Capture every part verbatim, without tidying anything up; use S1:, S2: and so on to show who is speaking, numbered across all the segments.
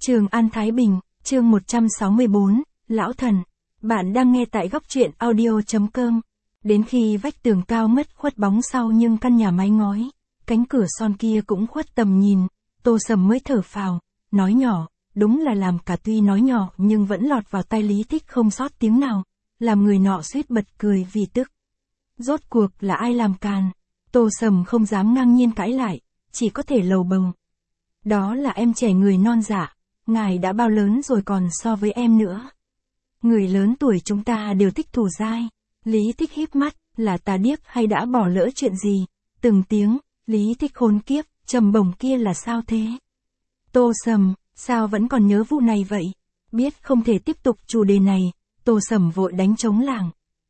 S1: Trường An Thái Bình, chương một trăm sáu mươi bốn, Lão Thần. Bạn đang nghe tại góc truyện audio.com. Đến khi vách tường cao mất khuất bóng sau nhưng căn nhà mái ngói, cánh cửa son kia cũng khuất tầm nhìn, Tô Sầm mới thở phào, nói nhỏ, đúng là làm cả tuy nói nhỏ nhưng vẫn lọt vào tai Lý Thích không sót tiếng nào, làm người nọ suýt bật cười vì tức. Rốt cuộc là ai làm càn? Tô Sầm không dám ngang nhiên cãi lại, chỉ có thể lầu bầu. Đó là em trẻ người non dạ, ngài đã bao lớn rồi còn so với em nữa. Người lớn tuổi chúng ta đều thích thủ dai. Lý Thích híp mắt, là ta điếc hay đã bỏ lỡ chuyện gì? Từng tiếng, Lý Thích khốn kiếp, trầm bổng kia là sao thế? Tô Sầm, sao vẫn còn nhớ vụ này vậy? Biết không thể tiếp tục chủ đề này, Tô Sầm vội đánh trống lảng.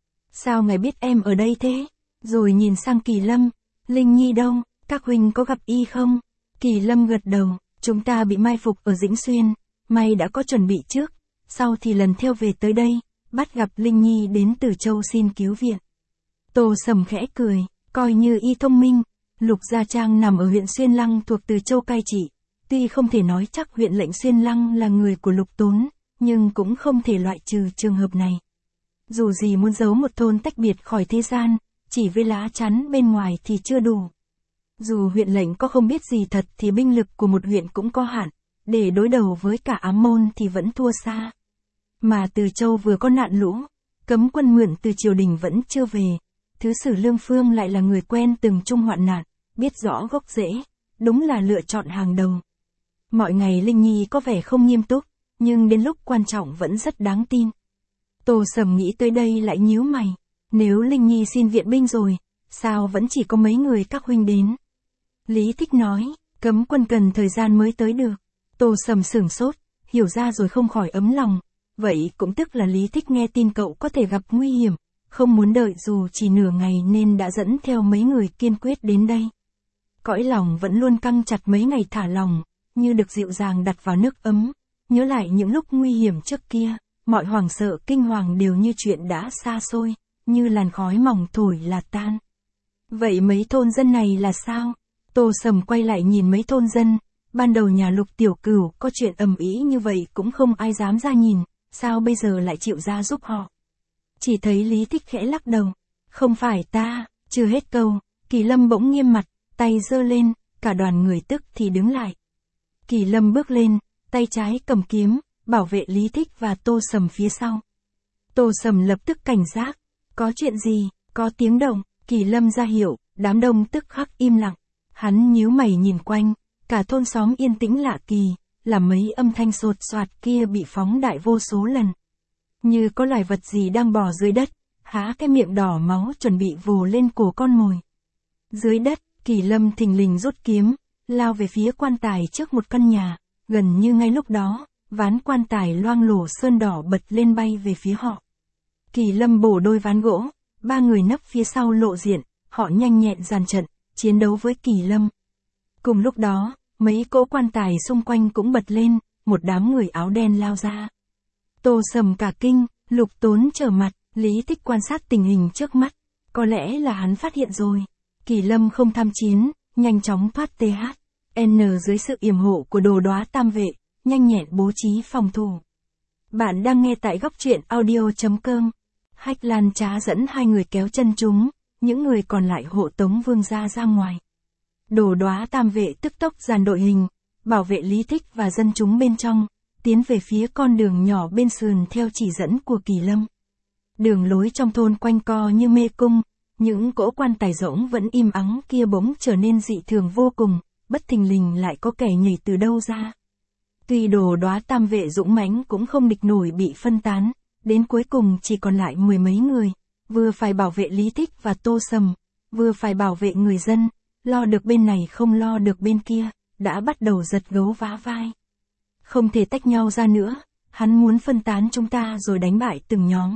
S1: Sao ngài biết em ở đây thế? Rồi nhìn sang Kỳ Lâm, Linh Nhi đâu, các huynh có gặp y không? Kỳ Lâm gật đầu, chúng ta bị mai phục ở Dĩnh Xuyên, may đã có chuẩn bị trước, sau thì lần theo về tới đây, bắt gặp Linh Nhi đến Từ Châu xin cứu viện. Tô Sầm khẽ cười, coi như y thông minh, Lục Gia Trang nằm ở huyện Xuyên Lăng thuộc Từ Châu cai trị, tuy không thể nói chắc huyện lệnh Xuyên Lăng là người của Lục Tốn, nhưng cũng không thể loại trừ trường hợp này. Dù gì muốn giấu một thôn tách biệt khỏi thế gian, chỉ với lá chắn bên ngoài thì chưa đủ. Dù huyện lệnh có không biết gì thật thì binh lực của một huyện cũng có hạn, để đối đầu với cả Ám Môn thì vẫn thua xa. Mà Từ Châu vừa có nạn lũ, cấm quân mượn từ triều đình vẫn chưa về, thứ sử Lương Phương lại là người quen từng chung hoạn nạn, biết rõ gốc rễ, đúng là lựa chọn hàng đầu. Mọi ngày Linh Nhi có vẻ không nghiêm túc, nhưng đến lúc quan trọng vẫn rất đáng tin. Tô Sầm nghĩ tới đây lại nhíu mày, nếu Linh Nhi xin viện binh rồi, sao vẫn chỉ có mấy người các huynh đến? Lý Thích nói, cấm quân cần thời gian mới tới được. Tô Sầm sửng sốt, hiểu ra rồi không khỏi ấm lòng. Vậy cũng tức là Lý Thích nghe tin cậu có thể gặp nguy hiểm, không muốn đợi dù chỉ nửa ngày nên đã dẫn theo mấy người kiên quyết đến đây. Cõi lòng vẫn luôn căng chặt mấy ngày thả lòng, như được dịu dàng đặt vào nước ấm, nhớ lại những lúc nguy hiểm trước kia, mọi hoảng sợ kinh hoàng đều như chuyện đã xa xôi, như làn khói mỏng thổi là tan. Vậy mấy thôn dân này là sao? Tô Sầm quay lại nhìn mấy thôn dân, ban đầu nhà Lục Tiểu Cửu có chuyện ầm ĩ như vậy cũng không ai dám ra nhìn, sao bây giờ lại chịu ra giúp họ? Chỉ thấy Lý Thích khẽ lắc đầu, không phải ta, chưa hết câu, Kỳ Lâm bỗng nghiêm mặt, tay giơ lên, cả đoàn người tức thì đứng lại. Kỳ Lâm bước lên, tay trái cầm kiếm, bảo vệ Lý Thích và Tô Sầm phía sau. Tô Sầm lập tức cảnh giác, có chuyện gì, có tiếng động, Kỳ Lâm ra hiệu, đám đông tức khắc im lặng. Hắn nhíu mày nhìn quanh, cả thôn xóm yên tĩnh lạ kỳ, là mấy âm thanh sột soạt kia bị phóng đại vô số lần. Như có loài vật gì đang bò dưới đất, há cái miệng đỏ máu chuẩn bị vồ lên cổ con mồi. Dưới đất, Kỳ Lâm thình lình rút kiếm, lao về phía quan tài trước một căn nhà, gần như ngay lúc đó, ván quan tài loang lổ sơn đỏ bật lên bay về phía họ. Kỳ Lâm bổ đôi ván gỗ, ba người nấp phía sau lộ diện, họ nhanh nhẹn dàn trận, chiến đấu với Kỳ Lâm. Cùng lúc đó, mấy cỗ quan tài xung quanh cũng bật lên, một đám người áo đen lao ra. Tô Sầm cả kinh, Lục Tốn trở mặt, Lý Thích quan sát tình hình trước mắt, có lẽ là hắn phát hiện rồi. Kỳ Lâm không tham chiến, nhanh chóng thoát tê hát en dưới sự yểm hộ của Đồ Đóa Tam Vệ, nhanh nhẹn bố trí phòng thủ. Bạn đang nghe tại góc truyện audio.com. Hách Lan Trá dẫn hai người kéo chân chúng, những người còn lại hộ tống Vương gia ra ngoài. Đồ Đóa Tam Vệ tức tốc dàn đội hình, bảo vệ Lý Thích và dân chúng bên trong, tiến về phía con đường nhỏ bên sườn theo chỉ dẫn của Kỳ Lâm. Đường lối trong thôn quanh co như mê cung, những cỗ quan tài rỗng vẫn im ắng kia bỗng trở nên dị thường vô cùng, bất thình lình lại có kẻ nhảy từ đâu ra. Tuy Đồ Đóa Tam Vệ dũng mãnh cũng không địch nổi bị phân tán, đến cuối cùng chỉ còn lại mười mấy người, vừa phải bảo vệ Lý Thích và Tô Sầm, vừa phải bảo vệ người dân, lo được bên này không lo được bên kia, đã bắt đầu giật gấu vá vai. Không thể tách nhau ra nữa, hắn muốn phân tán chúng ta rồi đánh bại từng nhóm.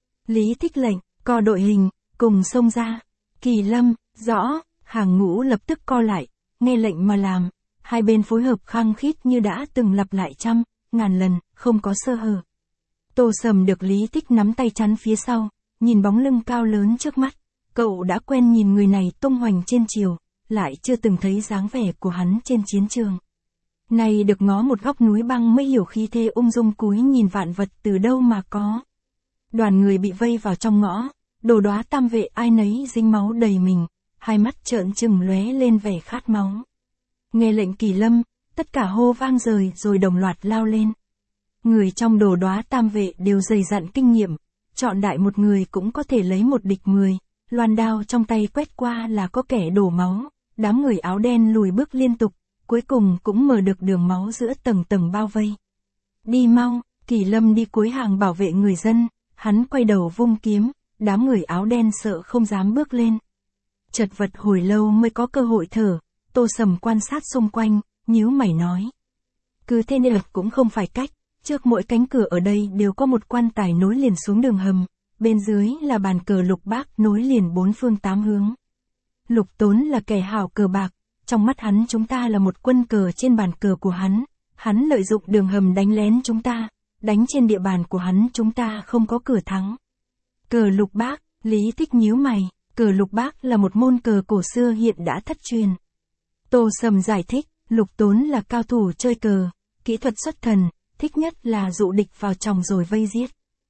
S1: Lý Thích lệnh, co đội hình, cùng xông ra. Kỳ Lâm, rõ, hàng ngũ lập tức co lại, nghe lệnh mà làm, hai bên phối hợp khăng khít như đã từng lặp lại trăm, ngàn lần, không có sơ hở. Tô Sầm được Lý Thích nắm tay chắn phía sau, nhìn bóng lưng cao lớn trước mắt, cậu đã quen nhìn người này tung hoành trên triều, lại chưa từng thấy dáng vẻ của hắn trên chiến trường. Này được ngó một góc núi băng mới hiểu khí thế ung dung cúi nhìn vạn vật từ đâu mà có. Đoàn người bị vây vào trong ngõ, Đồ Đóa tam vệ ai nấy dính máu đầy mình, hai mắt trợn trừng lóe lên vẻ khát máu. Nghe lệnh Kỳ Lâm, tất cả hô vang rời rồi đồng loạt lao lên. Người trong Đồ Đóa tam vệ đều dày dặn kinh nghiệm, chọn đại một người cũng có thể lấy một địch mười, loan đao trong tay quét qua là có kẻ đổ máu, đám người áo đen lùi bước liên tục, cuối cùng cũng mở được đường máu giữa tầng tầng bao vây. Đi mau, Kỳ Lâm đi cuối hàng bảo vệ người dân, hắn quay đầu vung kiếm, đám người áo đen sợ không dám bước lên. Chật vật hồi lâu mới có cơ hội thở, Tô Sầm quan sát xung quanh, nhíu mày nói. Cứ thế này cũng không phải cách, trước mỗi cánh cửa ở đây đều có một quan tài nối liền xuống đường hầm, bên dưới là bàn cờ Lục Bác nối liền bốn phương tám hướng. Lục Tốn là kẻ hảo cờ bạc, trong mắt hắn chúng ta là một quân cờ trên bàn cờ của hắn, hắn lợi dụng đường hầm đánh lén chúng ta, đánh trên địa bàn của hắn chúng ta không có cửa thắng. Cờ Lục Bác, Lý Thích nhíu mày, cờ Lục Bác là một môn cờ cổ xưa hiện đã thất truyền. Tô Sầm giải thích, Lục Tốn là cao thủ chơi cờ, kỹ thuật xuất thần, thích nhất là dụ địch vào chòng rồi vây giết.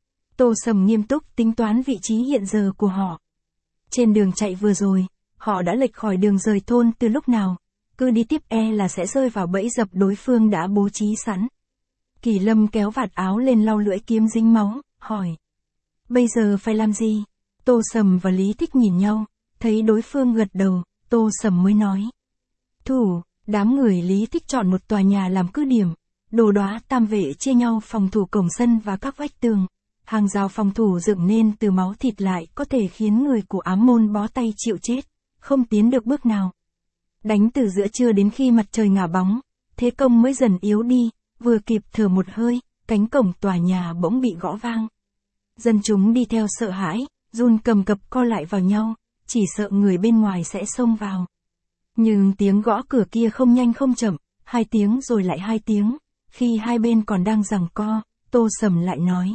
S1: Tô Sầm nghiêm túc tính toán vị trí hiện giờ của họ. Trên đường chạy vừa rồi, họ đã lệch khỏi đường rời thôn từ lúc nào, cứ đi tiếp e là sẽ rơi vào bẫy dập đối phương đã bố trí sẵn. Kỳ Lâm kéo vạt áo lên lau lưỡi kiếm dính máu, hỏi. Bây giờ phải làm gì? Tô Sầm và Lý Thích nhìn nhau, thấy đối phương gật đầu, Tô Sầm mới nói. Thủ, đám người Lý Thích chọn một tòa nhà làm cứ điểm, Đồ Đóa tam vệ chia nhau phòng thủ cổng sân và các vách tường. Hàng rào phòng thủ dựng nên từ máu thịt lại có thể khiến người của ám môn bó tay chịu chết, không tiến được bước nào. Đánh từ giữa trưa đến khi mặt trời ngả bóng, thế công mới dần yếu đi, vừa kịp thở một hơi, cánh cổng tòa nhà bỗng bị gõ vang. Dân chúng đi theo sợ hãi, run cầm cập co lại vào nhau, chỉ sợ người bên ngoài sẽ xông vào. Nhưng tiếng gõ cửa kia không nhanh không chậm, hai tiếng rồi lại hai tiếng, khi hai bên còn đang giằng co, Tô Sầm lại nói.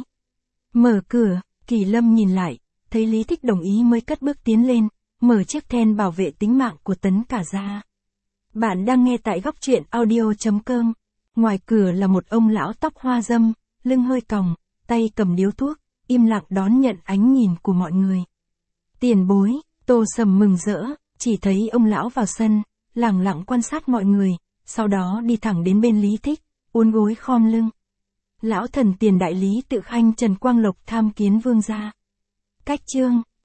S1: Mở cửa, Kỳ Lâm nhìn lại, thấy Lý Thích đồng ý mới cất bước tiến lên, mở chiếc then bảo vệ tính mạng của Tấn cả ra. Bạn đang nghe tại góc truyện audio chấm com. Ngoài cửa là một ông lão tóc hoa râm, lưng hơi còng, tay cầm điếu thuốc, im lặng đón nhận ánh nhìn của mọi người. Tiền bối, Tô Sầm mừng rỡ, chỉ thấy ông lão vào sân, lẳng lặng quan sát mọi người, sau đó đi thẳng đến bên Lý Thích, uốn gối khom lưng. Lão thần Tiền đại lý tự khanh Trần Quang Lộc tham kiến vương gia. Cách chương